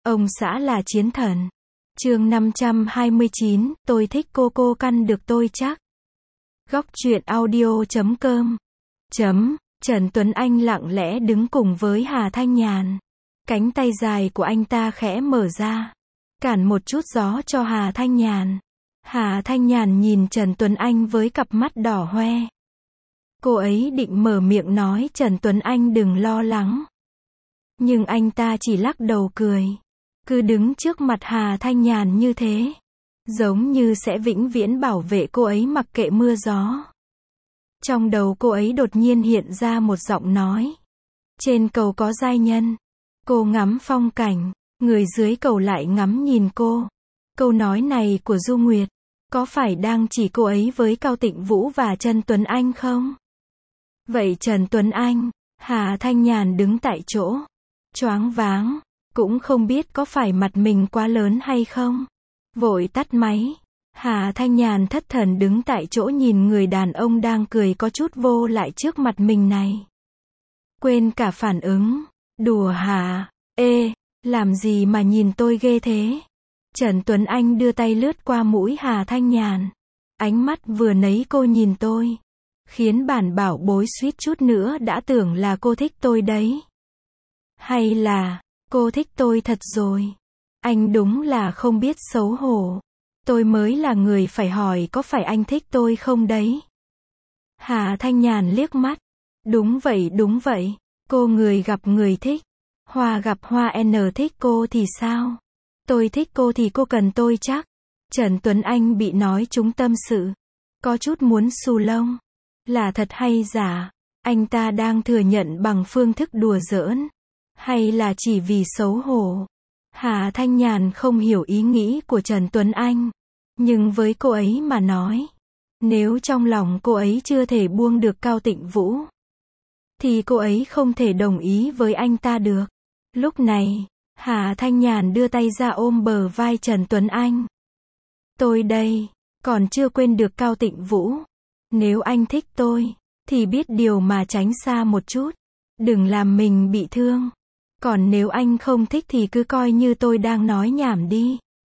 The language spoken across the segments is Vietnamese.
Ông xã là chiến thần. Chương 529, tôi thích cô căn được tôi chắc. Góc truyện audio.com. Trần Tuấn Anh lặng lẽ đứng cùng với Hà Thanh Nhàn. Cánh tay dài của anh ta khẽ mở ra, cản một chút gió cho Hà Thanh Nhàn. Hà Thanh Nhàn nhìn Trần Tuấn Anh với cặp mắt đỏ hoe. Cô ấy định mở miệng nói Trần Tuấn Anh đừng lo lắng. Nhưng anh ta chỉ lắc đầu cười. Cứ đứng trước mặt Hà Thanh Nhàn như thế, giống như sẽ vĩnh viễn bảo vệ cô ấy mặc kệ mưa gió. Trong đầu cô ấy đột nhiên hiện ra một giọng nói. Trên cầu có giai nhân. Cô ngắm phong cảnh, người dưới cầu lại ngắm nhìn cô. Câu nói này của Du Nguyệt, có phải đang chỉ cô ấy với Cao Tịnh Vũ và Trần Tuấn Anh không? Vậy Trần Tuấn Anh, Hà Thanh Nhàn đứng tại chỗ, choáng váng, cũng không biết có phải mặt mình quá lớn hay không. Vội tắt máy. Hà Thanh Nhàn thất thần đứng tại chỗ nhìn người đàn ông đang cười có chút vô lại trước mặt mình này. Quên cả phản ứng. Đùa hả? Ê, làm gì mà nhìn tôi ghê thế? Trần Tuấn Anh đưa tay lướt qua mũi Hà Thanh Nhàn. Ánh mắt vừa nấy cô nhìn tôi, khiến bản bảo bối suýt chút nữa đã tưởng là cô thích tôi đấy. Hay là, cô thích tôi thật rồi? Anh đúng là không biết xấu hổ. Tôi mới là người phải hỏi có phải anh thích tôi không đấy? Hà Thanh Nhàn liếc mắt. Đúng vậy. Cô người gặp người thích. Hoa gặp hoa N thích cô thì sao? Tôi thích cô thì cô cần tôi chắc. Trần Tuấn Anh bị nói trúng tâm sự. Có chút muốn xù lông. Là thật hay giả? Anh ta đang thừa nhận bằng phương thức đùa giỡn, hay là chỉ vì xấu hổ? Hà Thanh Nhàn không hiểu ý nghĩ của Trần Tuấn Anh. Nhưng với cô ấy mà nói, nếu trong lòng cô ấy chưa thể buông được Cao Tịnh Vũ, thì cô ấy không thể đồng ý với anh ta được. Lúc này, Hà Thanh Nhàn đưa tay ra ôm bờ vai Trần Tuấn Anh. Tôi đây, còn chưa quên được Cao Tịnh Vũ. Nếu anh thích tôi, thì biết điều mà tránh xa một chút. Đừng làm mình bị thương. Còn nếu anh không thích thì cứ coi như tôi đang nói nhảm đi.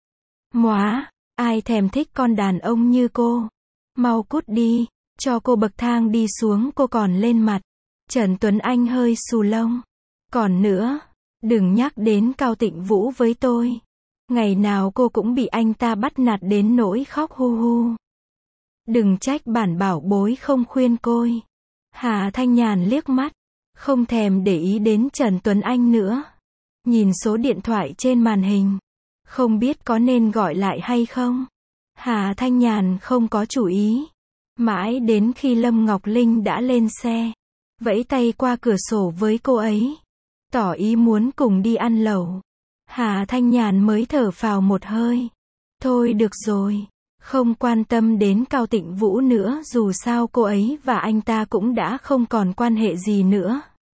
Móa, ai thèm thích con đàn ông như cô. Mau cút đi, cho cô bậc thang đi xuống cô còn lên mặt. Trần Tuấn Anh hơi xù lông. Còn nữa, đừng nhắc đến Cao Tịnh Vũ với tôi. Ngày nào cô cũng bị anh ta bắt nạt đến nỗi khóc hu hu. Đừng trách bản bảo bối không khuyên cô. Hà Thanh Nhàn liếc mắt, không thèm để ý đến Trần Tuấn Anh nữa. Nhìn số điện thoại trên màn hình, không biết có nên gọi lại hay không. Hà Thanh Nhàn không có chủ ý. Mãi đến khi Lâm Ngọc Linh đã lên xe, vẫy tay qua cửa sổ với cô ấy, tỏ ý muốn cùng đi ăn lẩu. Hà Thanh Nhàn mới thở phào một hơi. Thôi được rồi, không quan tâm đến Cao Tịnh Vũ nữa, dù sao cô ấy và anh ta cũng đã không còn quan hệ gì nữa.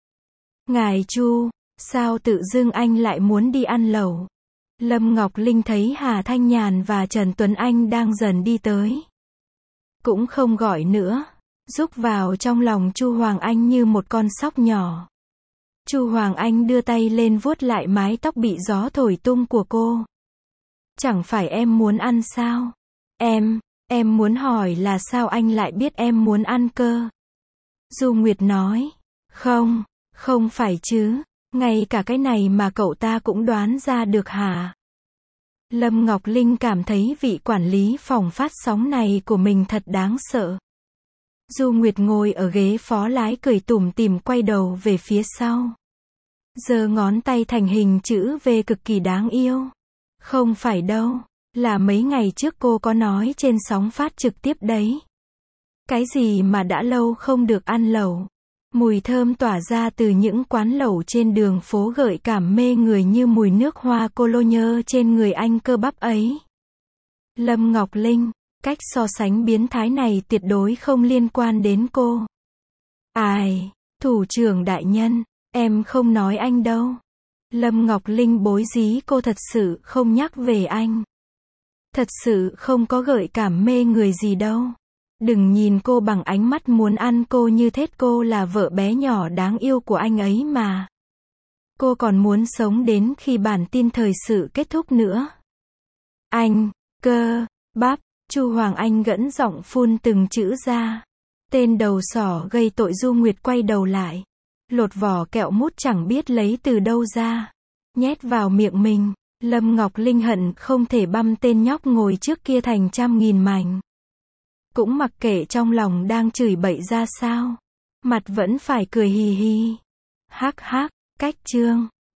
Ngài Chu, sao tự dưng anh lại muốn đi ăn lẩu? Lâm Ngọc Linh thấy Hà Thanh Nhàn và Trần Tuấn Anh đang dần đi tới, cũng không gọi nữa, rúc vào trong lòng Chu Hoàng Anh như một con sóc nhỏ. Chu Hoàng Anh đưa tay lên vuốt lại mái tóc bị gió thổi tung của cô. Chẳng phải em muốn ăn sao? Em muốn hỏi là sao anh lại biết em muốn ăn cơ? Du Nguyệt nói. Không phải chứ, ngay cả cái này mà cậu ta cũng đoán ra được hả? Lâm Ngọc Linh cảm thấy vị quản lý phòng phát sóng này của mình thật đáng sợ. Du Nguyệt ngồi ở ghế phó lái cười tủm tỉm quay đầu về phía sau, giơ ngón tay thành hình chữ V cực kỳ đáng yêu. Không phải đâu, là mấy ngày trước cô có nói trên sóng phát trực tiếp đấy. Cái gì mà đã lâu không được ăn lẩu. Mùi thơm tỏa ra từ những quán lẩu trên đường phố gợi cảm mê người như mùi nước hoa cologne trên người anh cơ bắp ấy. Lâm Ngọc Linh, cách so sánh biến thái này tuyệt đối không liên quan đến cô. Ai, thủ trưởng đại nhân, em không nói anh đâu. Lâm Ngọc Linh bối rối, cô thật sự không nhắc về anh. Thật sự không có gợi cảm mê người gì đâu. Đừng nhìn cô bằng ánh mắt muốn ăn cô như thế, cô là vợ bé nhỏ đáng yêu của anh ấy mà. Cô còn muốn sống đến khi bản tin thời sự kết thúc nữa. Anh, cơ, bắp, Chu Hoàng Anh gẫn giọng phun từng chữ ra. Tên đầu sỏ gây tội. Du Nguyệt quay đầu lại. Lột vỏ kẹo mút chẳng biết lấy từ đâu ra. Nhét vào miệng mình. Lâm Ngọc Linh hận không thể băm tên nhóc ngồi trước kia thành trăm nghìn mảnh. Cũng mặc kệ trong lòng đang chửi bậy ra sao. Mặt vẫn phải cười hì hì. Hắc hắc, cách chương.